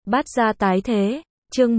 Bát gia tái thế, chương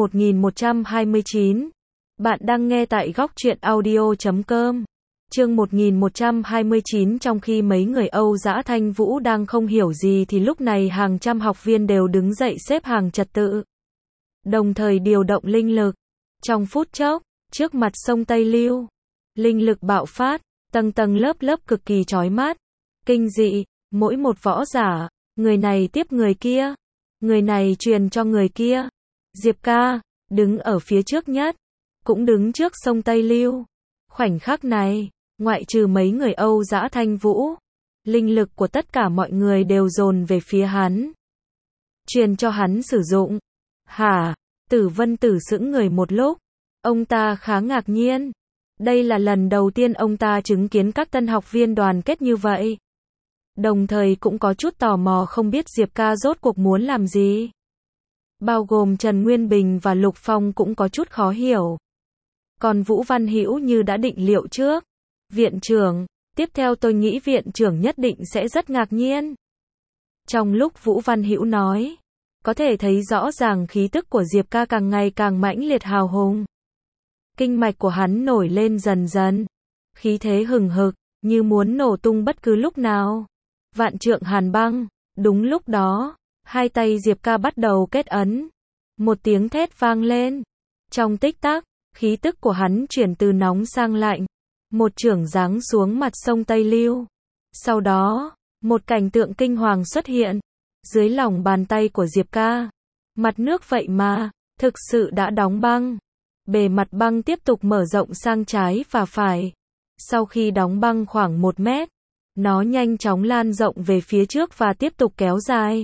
1129. Bạn đang nghe tại góc truyện audio.com. Chương 1129. Trong khi mấy người Âu Dã Thanh Vũ đang không hiểu gì thì lúc này hàng trăm học viên đều đứng dậy xếp hàng trật tự, đồng thời điều động linh lực. Trong phút chốc, trước mặt sông Tây Lưu, linh lực bạo phát, tầng tầng lớp lớp cực kỳ chói mắt, kinh dị, mỗi một võ giả, người này tiếp người kia, người này truyền cho người kia. Diệp ca, đứng ở phía trước nhất, cũng đứng trước sông Tây Lưu. Khoảnh khắc này, ngoại trừ mấy người Âu Dã Thanh Vũ, linh lực của tất cả mọi người đều dồn về phía hắn, truyền cho hắn sử dụng. Hả? Tử Vân Tử sững người một lúc, ông ta khá ngạc nhiên. Đây là lần đầu tiên ông ta chứng kiến các tân học viên đoàn kết như vậy. Đồng thời cũng có chút tò mò không biết Diệp ca rốt cuộc muốn làm gì. Bao gồm Trần Nguyên Bình và Lục Phong cũng có chút khó hiểu. Còn Vũ Văn Hữu như đã định liệu trước. Viện trưởng, tiếp theo tôi nghĩ viện trưởng nhất định sẽ rất ngạc nhiên. Trong lúc Vũ Văn Hữu nói, có thể thấy rõ ràng khí tức của Diệp ca càng ngày càng mãnh liệt hào hùng. Kinh mạch của hắn nổi lên dần dần, khí thế hừng hực, như muốn nổ tung bất cứ lúc nào. Vạn trượng hàn băng. Đúng lúc đó, hai tay Diệp ca bắt đầu kết ấn. Một tiếng thét vang lên. Trong tích tắc, khí tức của hắn chuyển từ nóng sang lạnh. Một chưởng giáng xuống mặt sông Tây Lưu. Sau đó, một cảnh tượng kinh hoàng xuất hiện. Dưới lòng bàn tay của Diệp ca, mặt nước vậy mà thực sự đã đóng băng. Bề mặt băng tiếp tục mở rộng sang trái và phải. Sau khi đóng băng khoảng 1 mét, nó nhanh chóng lan rộng về phía trước và tiếp tục kéo dài.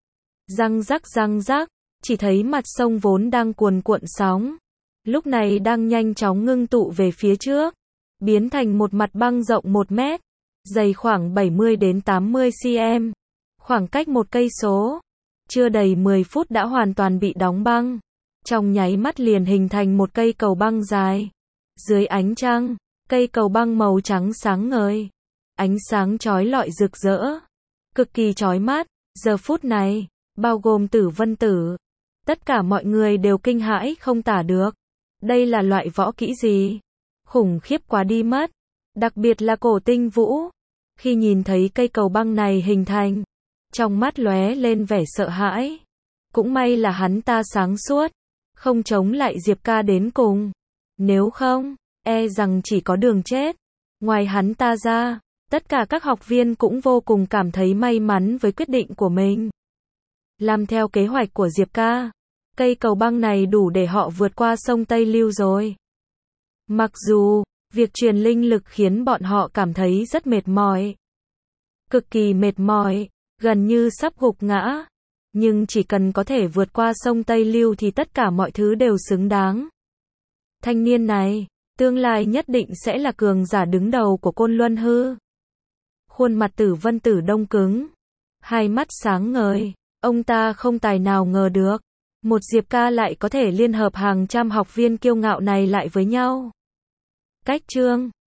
Răng rắc, chỉ thấy mặt sông vốn đang cuồn cuộn sóng, lúc này đang nhanh chóng ngưng tụ về phía trước, biến thành một mặt băng rộng 1 mét, dày khoảng 70 đến 80 cm. Khoảng cách 1 cây số, chưa đầy 10 phút đã hoàn toàn bị đóng băng. Trong nháy mắt liền hình thành một cây cầu băng dài. Dưới ánh trăng, cây cầu băng màu trắng sáng ngời, ánh sáng chói lọi rực rỡ, cực kỳ chói mắt. Giờ phút này, bao gồm Tử Vân Tử, tất cả mọi người đều kinh hãi không tả được. Đây là loại võ kỹ gì? Khủng khiếp quá đi mất. Đặc biệt là Cổ Tinh Vũ, khi nhìn thấy cây cầu băng này hình thành, trong mắt lóe lên vẻ sợ hãi. Cũng may là hắn ta sáng suốt, không chống lại Diệp ca đến cùng. Nếu không, e rằng chỉ có đường chết. Ngoài hắn ta ra, tất cả các học viên cũng vô cùng cảm thấy may mắn với quyết định của mình. Làm theo kế hoạch của Diệp ca, cây cầu băng này đủ để họ vượt qua sông Tây Lưu rồi. Mặc dù, việc truyền linh lực khiến bọn họ cảm thấy rất mệt mỏi. Cực kỳ mệt mỏi, gần như sắp gục ngã. Nhưng chỉ cần có thể vượt qua sông Tây Lưu thì tất cả mọi thứ đều xứng đáng. Thanh niên này, tương lai nhất định sẽ là cường giả đứng đầu của Côn Luân Hư. Khuôn mặt Tử Vân Tử đông cứng, hai mắt sáng ngời, ông ta không tài nào ngờ được, một Diệp ca lại có thể liên hợp hàng trăm học viên kiêu ngạo này lại với nhau. Cách chương